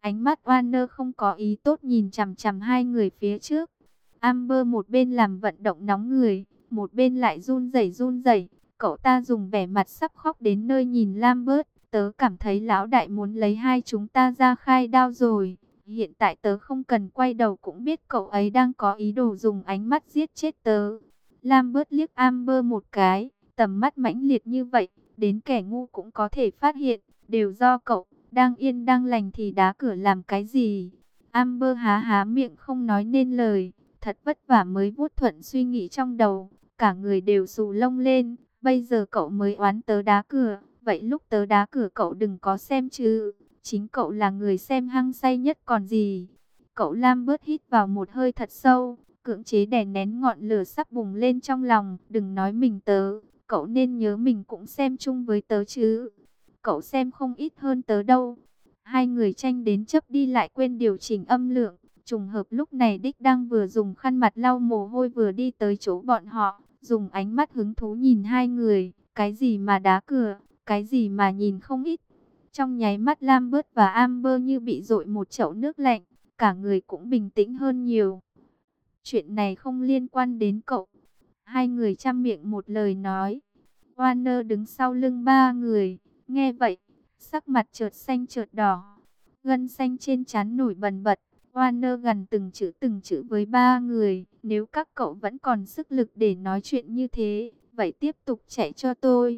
Ánh mắt Warner không có ý tốt nhìn chằm chằm hai người phía trước. Amber một bên làm vận động nóng người, một bên lại run rẩy run rẩy. Cậu ta dùng vẻ mặt sắp khóc đến nơi nhìn Lambert. Tớ cảm thấy lão đại muốn lấy hai chúng ta ra khai đao rồi. Hiện tại tớ không cần quay đầu cũng biết cậu ấy đang có ý đồ dùng ánh mắt giết chết tớ. Lambert liếc Amber một cái, tầm mắt mãnh liệt như vậy, đến kẻ ngu cũng có thể phát hiện, đều do cậu, đang yên đang lành thì đá cửa làm cái gì. Amber há há miệng không nói nên lời, thật vất vả mới vuốt thuận suy nghĩ trong đầu, cả người đều xù lông lên, bây giờ cậu mới oán tớ đá cửa, vậy lúc tớ đá cửa cậu đừng có xem chứ, chính cậu là người xem hăng say nhất còn gì. Cậu Lambert hít vào một hơi thật sâu, cưỡng chế đè nén ngọn lửa sắp bùng lên trong lòng, đừng nói mình tớ, cậu nên nhớ mình cũng xem chung với tớ chứ. Cậu xem không ít hơn tớ đâu. Hai người tranh đến chấp đi lại quên điều chỉnh âm lượng. Trùng hợp lúc này Đích đang vừa dùng khăn mặt lau mồ hôi vừa đi tới chỗ bọn họ, dùng ánh mắt hứng thú nhìn hai người. Cái gì mà đá cửa, cái gì mà nhìn không ít. Trong nháy mắt Lambert và Amber như bị dội một chậu nước lạnh, cả người cũng bình tĩnh hơn nhiều. Chuyện này không liên quan đến cậu. Hai người chăm miệng một lời nói. Warner đứng sau lưng ba người, nghe vậy, sắc mặt chợt xanh chợt đỏ, gân xanh trên trán nổi bần bật. Warner gần từng chữ với ba người, nếu các cậu vẫn còn sức lực để nói chuyện như thế, vậy tiếp tục chạy cho tôi.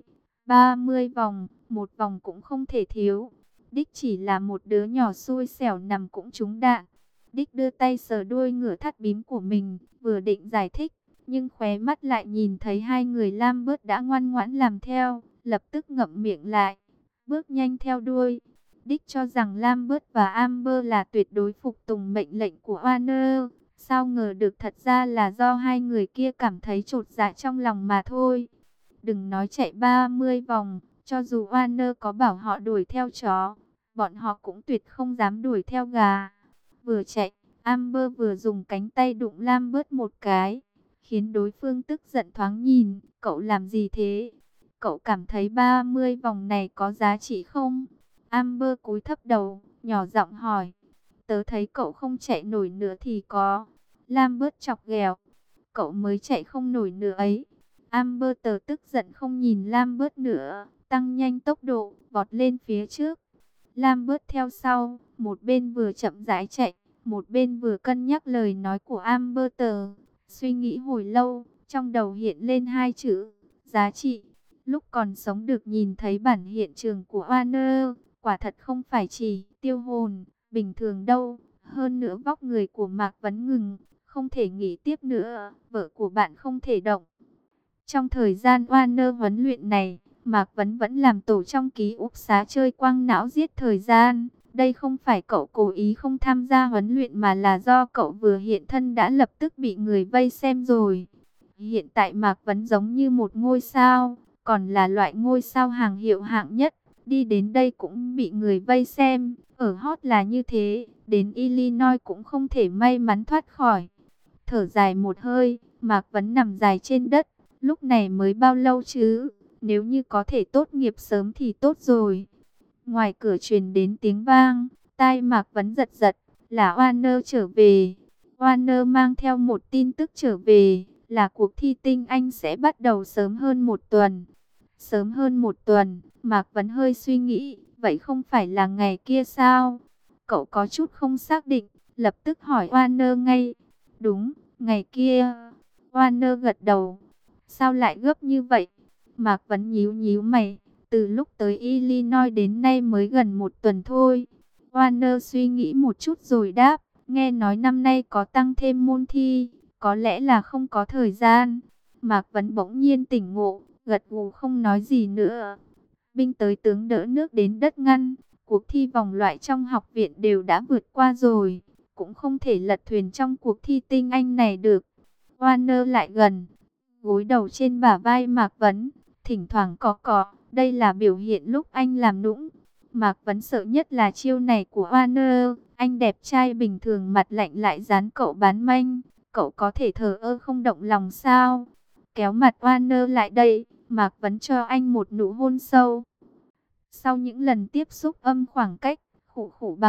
30 vòng, một vòng cũng không thể thiếu. Đích chỉ là một đứa nhỏ xui xẻo nằm cũng trúng đạn. Đích đưa tay sờ đuôi ngựa thắt bím của mình, vừa định giải thích, nhưng khóe mắt lại nhìn thấy hai người Lambert đã ngoan ngoãn làm theo, lập tức ngậm miệng lại, bước nhanh theo đuôi. Đích cho rằng Lambert và Amber là tuyệt đối phục tùng mệnh lệnh của Warner, sao ngờ được thật ra là do hai người kia cảm thấy chột dạ trong lòng mà thôi. Đừng nói chạy 30 vòng, cho dù Warner có bảo họ đuổi theo chó, bọn họ cũng tuyệt không dám đuổi theo gà. Vừa chạy, Amber vừa dùng cánh tay đụng Lambert một cái, khiến đối phương tức giận thoáng nhìn, cậu làm gì thế? Cậu cảm thấy 30 vòng này có giá trị không? Amber cúi thấp đầu, nhỏ giọng hỏi. Tớ thấy cậu không chạy nổi nữa thì có. Lambert chọc ghẹo. Cậu mới chạy không nổi nữa ấy. Amber tớ tức giận không nhìn Lambert nữa, tăng nhanh tốc độ, vọt lên phía trước. Lambert theo sau, một bên vừa chậm rãi chạy, một bên vừa cân nhắc lời nói của Amber tờ. Suy nghĩ hồi lâu, trong đầu hiện lên hai chữ, giá trị. Lúc còn sống được nhìn thấy bản hiện trường của Warner, quả thật không phải chỉ tiêu hồn, bình thường đâu. Hơn nữa vóc người của Mạc Vấn ngừng, không thể nghỉ tiếp nữa, vợ của bạn không thể động. Trong thời gian Warner huấn luyện này, Mạc Vấn vẫn làm tổ trong ký ức xá chơi quăng não giết thời gian. Đây không phải cậu cố ý không tham gia huấn luyện mà là do cậu vừa hiện thân đã lập tức bị người vây xem rồi. Hiện tại Mạc Vấn giống như một ngôi sao, còn là loại ngôi sao hàng hiệu hạng nhất. Đi đến đây cũng bị người vây xem, ở hot là như thế, đến Illinois cũng không thể may mắn thoát khỏi. Thở dài một hơi, Mạc Vấn nằm dài trên đất, lúc này mới bao lâu chứ, nếu như có thể tốt nghiệp sớm thì tốt rồi. Ngoài cửa truyền đến tiếng vang, tai Mạc Vấn giật giật, là Warner trở về. Warner mang theo một tin tức trở về, là cuộc thi tinh Anh sẽ bắt đầu sớm hơn một tuần. Sớm hơn một tuần, Mạc Vấn hơi suy nghĩ, vậy không phải là ngày kia sao? Cậu có chút không xác định, lập tức hỏi Warner ngay. Đúng, ngày kia. Warner gật đầu. Sao lại gấp như vậy? Mạc Vấn nhíu nhíu mày. Từ lúc tới Illinois đến nay mới gần một tuần thôi. Warner suy nghĩ một chút rồi đáp. Nghe nói năm nay có tăng thêm môn thi. Có lẽ là không có thời gian. Mạc Vấn bỗng nhiên tỉnh ngộ, gật gù không nói gì nữa. Binh tới tướng đỡ nước đến đất ngăn. Cuộc thi vòng loại trong học viện đều đã vượt qua rồi. Cũng không thể lật thuyền trong cuộc thi tinh Anh này được. Warner lại gần, gối đầu trên bả vai Mạc Vấn, thỉnh thoảng cọ cọ. Đây là biểu hiện lúc anh làm nũng. Mạc Vấn sợ nhất là chiêu này của Warner. Anh đẹp trai bình thường mặt lạnh lại dán cậu bán manh. Cậu có thể thờ ơ không động lòng sao? Kéo mặt Warner lại đây, Mạc Vấn cho anh một nụ hôn sâu. Sau những lần tiếp xúc âm khoảng cách, khụ khụ bằng,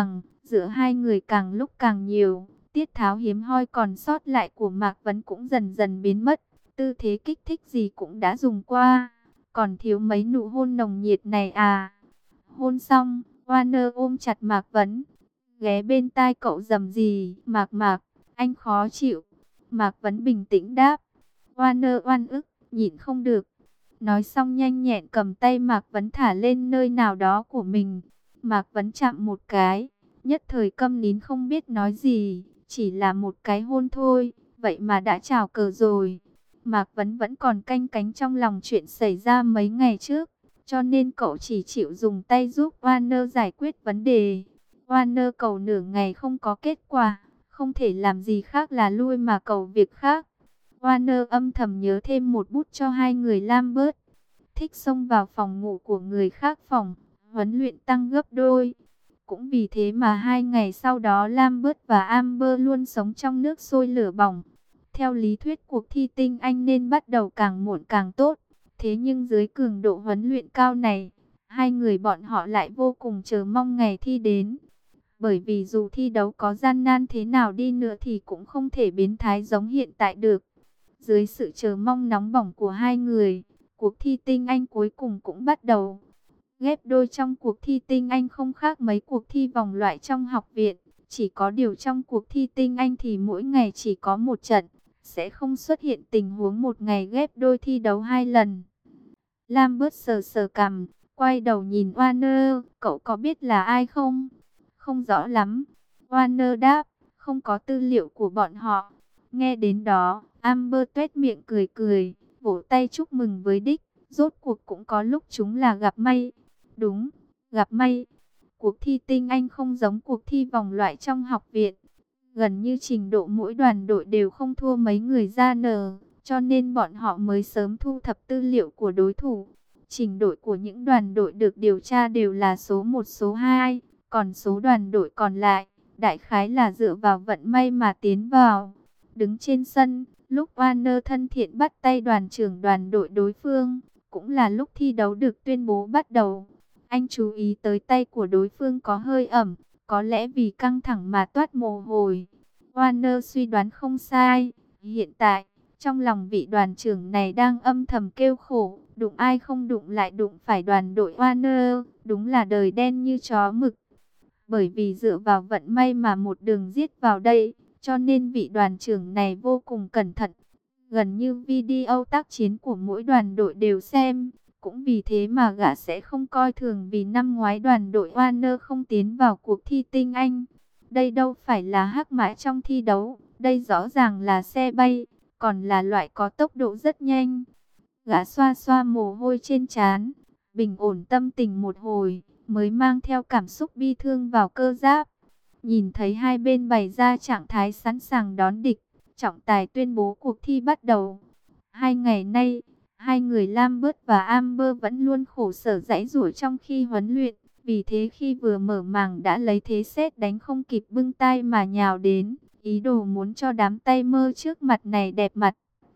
Giữa hai người càng lúc càng nhiều, tiết tháo hiếm hoi còn sót lại của Mạc Vấn cũng dần dần biến mất. Tư thế kích thích gì cũng đã dùng qua, còn thiếu mấy nụ hôn nồng nhiệt này à. Hôn xong, Warner ôm chặt Mạc Vấn, ghé bên tai cậu rầm gì, Mạc Mạc, anh khó chịu. Mạc Vấn bình tĩnh đáp. Warner oan ức, nhịn không được. Nói xong nhanh nhẹn cầm tay Mạc Vấn thả lên nơi nào đó của mình. Mạc Vấn chạm một cái, nhất thời câm nín không biết nói gì, chỉ là một cái hôn thôi, vậy mà đã chào cờ rồi. Mạc Vấn vẫn còn canh cánh trong lòng chuyện xảy ra mấy ngày trước, cho nên cậu chỉ chịu dùng tay giúp Warner giải quyết vấn đề. Warner cầu nửa ngày không có kết quả, không thể làm gì khác là lui mà cầu việc khác. Warner âm thầm nhớ thêm một bút cho hai người Lambert. Thích xông vào phòng ngủ của người khác phòng, huấn luyện tăng gấp đôi. Cũng vì thế mà 2 ngày sau đó Lambert và Amber luôn sống trong nước sôi lửa bỏng. Theo lý thuyết cuộc thi tinh anh nên bắt đầu càng muộn càng tốt. Thế nhưng dưới cường độ huấn luyện cao này, hai người bọn họ lại vô cùng chờ mong ngày thi đến. Bởi vì dù thi đấu có gian nan thế nào đi nữa thì cũng không thể biến thái giống hiện tại được. Dưới sự chờ mong nóng bỏng của hai người, cuộc thi tinh anh cuối cùng cũng bắt đầu. Ghép đôi trong cuộc thi tinh anh không khác mấy cuộc thi vòng loại trong học viện. Chỉ có điều trong cuộc thi tinh anh thì mỗi ngày chỉ có một trận, sẽ không xuất hiện tình huống một ngày ghép đôi thi đấu 2 lần. Lambert sờ sờ cằm, quay đầu nhìn Warner, cậu có biết là ai không? Không rõ lắm. Warner đáp, không có tư liệu của bọn họ. Nghe đến đó, Amber tuét miệng cười cười, vỗ tay chúc mừng với Dick. Rốt cuộc cũng có lúc chúng là gặp may. Đúng, gặp may. Cuộc thi tinh anh không giống cuộc thi vòng loại trong học viện. Gần như trình độ mỗi đoàn đội đều không thua mấy người ra nờ, cho nên bọn họ mới sớm thu thập tư liệu của đối thủ. Trình độ của những đoàn đội được điều tra đều là số 1 số 2, còn số đoàn đội còn lại, đại khái là dựa vào vận may mà tiến vào. Đứng trên sân, lúc Warner thân thiện bắt tay đoàn trưởng đoàn đội đối phương, cũng là lúc thi đấu được tuyên bố bắt đầu. Anh chú ý tới tay của đối phương có hơi ẩm, có lẽ vì căng thẳng mà toát mồ hôi. Warner suy đoán không sai. Hiện tại, trong lòng vị đoàn trưởng này đang âm thầm kêu khổ. Đụng ai không đụng lại đụng phải đoàn đội Warner. Đúng là đời đen như chó mực. Bởi vì dựa vào vận may mà một đường giết vào đây, cho nên vị đoàn trưởng này vô cùng cẩn thận. Gần như video tác chiến của mỗi đoàn đội đều xem. Cũng vì thế mà gã sẽ không coi thường vì năm ngoái đoàn đội Warner không tiến vào cuộc thi tinh anh. Đây đâu phải là hắc mã trong thi đấu, đây rõ ràng là xe bay, còn là loại có tốc độ rất nhanh. Gã xoa xoa mồ hôi trên trán, bình ổn tâm tình một hồi, mới mang theo cảm xúc bi thương vào cơ giáp. Nhìn thấy hai bên bày ra trạng thái sẵn sàng đón địch, trọng tài tuyên bố cuộc thi bắt đầu. 2 ngày nay, hai người Lambert và Amber vẫn luôn khổ sở giãy giụa trong khi huấn luyện. Vì thế khi vừa mở màng đã lấy thế sét đánh không kịp bưng tay mà nhào đến. Ý đồ muốn cho đám tay mơ trước mặt này đẹp mặt.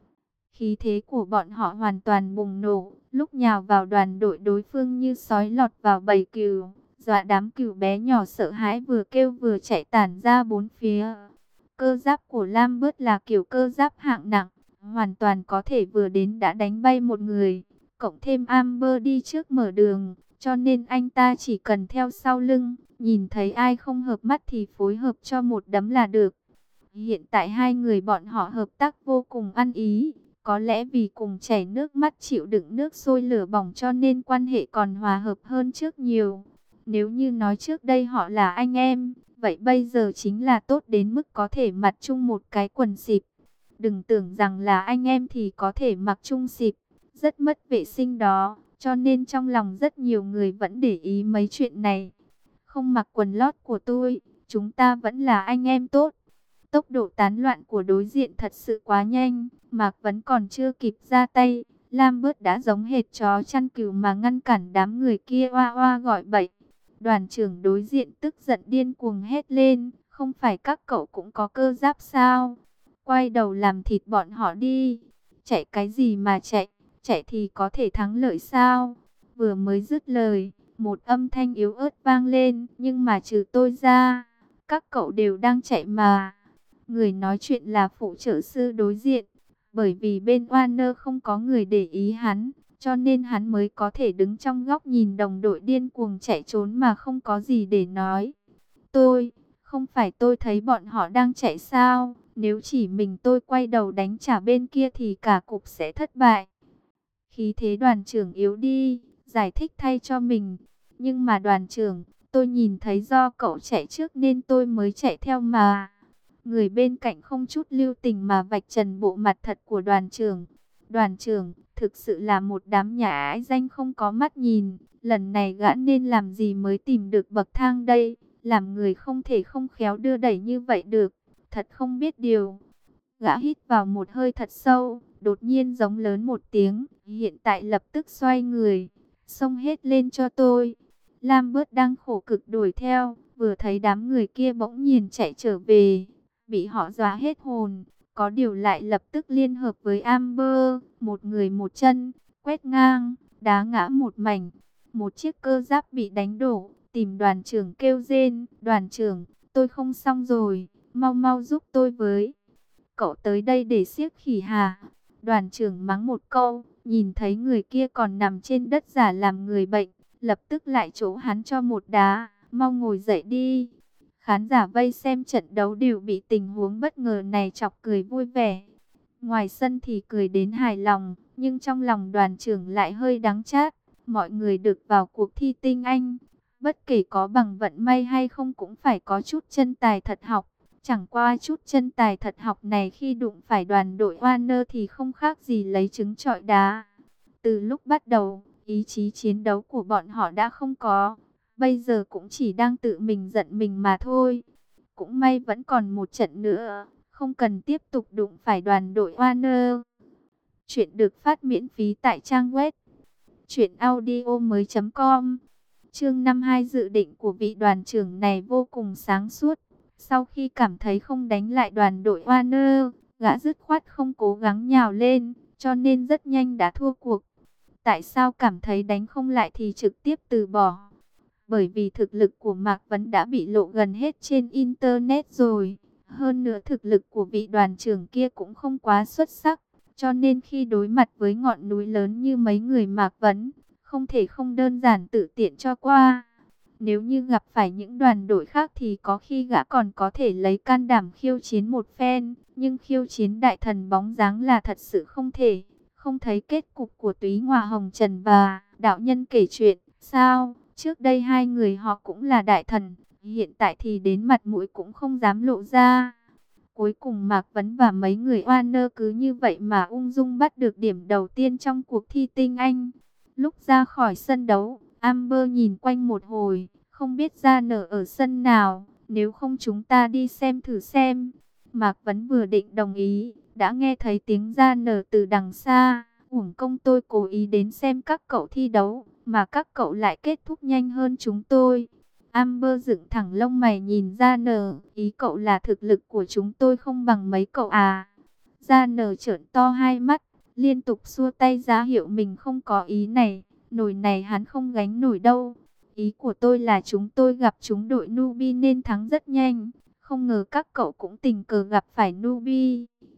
Khí thế của bọn họ hoàn toàn bùng nổ. Lúc nhào vào đoàn đội đối phương như sói lọt vào bầy cừu. Dọa đám cừu bé nhỏ sợ hãi vừa kêu vừa chạy tản ra bốn phía. Cơ giáp của Lambert là kiểu cơ giáp hạng nặng. Hoàn toàn có thể vừa đến đã đánh bay một người. Cộng thêm Amber đi trước mở đường, cho nên anh ta chỉ cần theo sau lưng, nhìn thấy ai không hợp mắt thì phối hợp cho một đấm là được. Hiện tại hai người bọn họ hợp tác vô cùng ăn ý. Có lẽ vì cùng chảy nước mắt chịu đựng nước sôi lửa bỏng cho nên quan hệ còn hòa hợp hơn trước nhiều. Nếu như nói trước đây họ là anh em, vậy bây giờ chính là tốt đến mức có thể mặc chung một cái quần xịp. Đừng tưởng rằng là anh em thì có thể mặc chung xịp, rất mất vệ sinh đó, cho nên trong lòng rất nhiều người vẫn để ý mấy chuyện này. Không mặc quần lót của tôi, chúng ta vẫn là anh em tốt. Tốc độ tán loạn của đối diện thật sự quá nhanh, Mạc Vấn còn chưa kịp ra tay, Lambert đã giống hệt chó chăn cừu mà ngăn cản đám người kia oa oa gọi bậy. Đoàn trưởng đối diện tức giận điên cuồng hét lên, không phải các cậu cũng có cơ giáp sao? Quay đầu làm thịt bọn họ đi. Chạy cái gì mà chạy, chạy thì có thể thắng lợi sao? Vừa mới dứt lời, một âm thanh yếu ớt vang lên, nhưng mà trừ tôi ra, các cậu đều đang chạy mà. Người nói chuyện là phụ trợ sư đối diện. Bởi vì bên Warner không có người để ý hắn, cho nên hắn mới có thể đứng trong góc nhìn đồng đội điên cuồng chạy trốn mà không có gì để nói. Không phải tôi thấy bọn họ đang chạy sao? Nếu chỉ mình tôi quay đầu đánh trả bên kia thì cả cục sẽ thất bại. Khí thế đoàn trưởng yếu đi, giải thích thay cho mình. Nhưng mà đoàn trưởng, tôi nhìn thấy do cậu chạy trước nên tôi mới chạy theo mà. Người bên cạnh không chút lưu tình mà vạch trần bộ mặt thật của đoàn trưởng. Đoàn trưởng, thực sự là một đám nhãi danh không có mắt nhìn. Lần này gã nên làm gì mới tìm được bậc thang đây? Làm người không thể không khéo đưa đẩy như vậy được. Thật không biết điều. Gã hít vào một hơi thật sâu, đột nhiên giống lớn một tiếng. Hiện tại lập tức xoay người, xông hết lên cho tôi. Lam Bớt đang khổ cực đuổi theo, vừa thấy đám người kia bỗng nhiên chạy trở về, bị họ dọa hết hồn. Có điều lại lập tức liên hợp với Amber, một người một chân, quét ngang, đá ngã một mảnh. Một chiếc cơ giáp bị đánh đổ, tìm đoàn trưởng kêu rên, đoàn trưởng, tôi không xong rồi, mau mau giúp tôi với. Cậu tới đây để siếc khỉ hả? Đoàn trưởng mắng một câu, nhìn thấy người kia còn nằm trên đất giả làm người bệnh, lập tức lại chỗ hắn cho một đá, mau ngồi dậy đi. Khán giả vây xem trận đấu đều bị tình huống bất ngờ này chọc cười vui vẻ. Ngoài sân thì cười đến hài lòng, nhưng trong lòng đoàn trưởng lại hơi đắng chát. Mọi người được vào cuộc thi tinh anh, bất kể có bằng vận may hay không cũng phải có chút chân tài thật học. Chẳng qua chút chân tài thật học này khi đụng phải đoàn đội Warner thì không khác gì lấy trứng trọi đá. Từ lúc bắt đầu, ý chí chiến đấu của bọn họ đã không có. Bây giờ cũng chỉ đang tự mình giận mình mà thôi. Cũng may vẫn còn một trận nữa, không cần tiếp tục đụng phải đoàn đội Warner. Chuyện được phát miễn phí tại trang web truyệnaudiomoi.com. Chương 52 dự định của vị đoàn trưởng này vô cùng sáng suốt. Sau khi cảm thấy không đánh lại đoàn đội Warner, gã dứt khoát không cố gắng nhào lên, cho nên rất nhanh đã thua cuộc. Tại sao cảm thấy đánh không lại thì trực tiếp từ bỏ? Bởi vì thực lực của Mạc Vấn đã bị lộ gần hết trên Internet rồi. Hơn nữa thực lực của vị đoàn trưởng kia cũng không quá xuất sắc. Cho nên khi đối mặt với ngọn núi lớn như mấy người Mạc Vấn, không thể không đơn giản tự tiện cho qua. Nếu như gặp phải những đoàn đội khác thì có khi gã còn có thể lấy can đảm khiêu chiến một phen. Nhưng khiêu chiến đại thần bóng dáng là thật sự không thể. Không thấy kết cục của Túy Ngọa Hồng Trần và đạo nhân kể chuyện, sao? Trước đây hai người họ cũng là đại thần, hiện tại thì đến mặt mũi cũng không dám lộ ra. Cuối cùng Mạc Vấn và mấy người Warner cứ như vậy mà ung dung bắt được điểm đầu tiên trong cuộc thi tinh anh. Lúc ra khỏi sân đấu, Amber nhìn quanh một hồi, không biết ra nở ở sân nào, nếu không chúng ta đi xem thử xem. Mạc Vấn vừa định đồng ý, đã nghe thấy tiếng ra nở từ đằng xa. Uổng công tôi cố ý đến xem các cậu thi đấu, mà các cậu lại kết thúc nhanh hơn chúng tôi. Amber dựng thẳng lông mày nhìn ra nở, ý cậu là thực lực của chúng tôi không bằng mấy cậu à? Ra nở trợn to hai mắt, liên tục xua tay ra hiệu mình không có ý này, nổi này hắn không gánh nổi đâu. Ý của tôi là chúng tôi gặp chúng đội Nubi nên thắng rất nhanh, không ngờ các cậu cũng tình cờ gặp phải Nubi.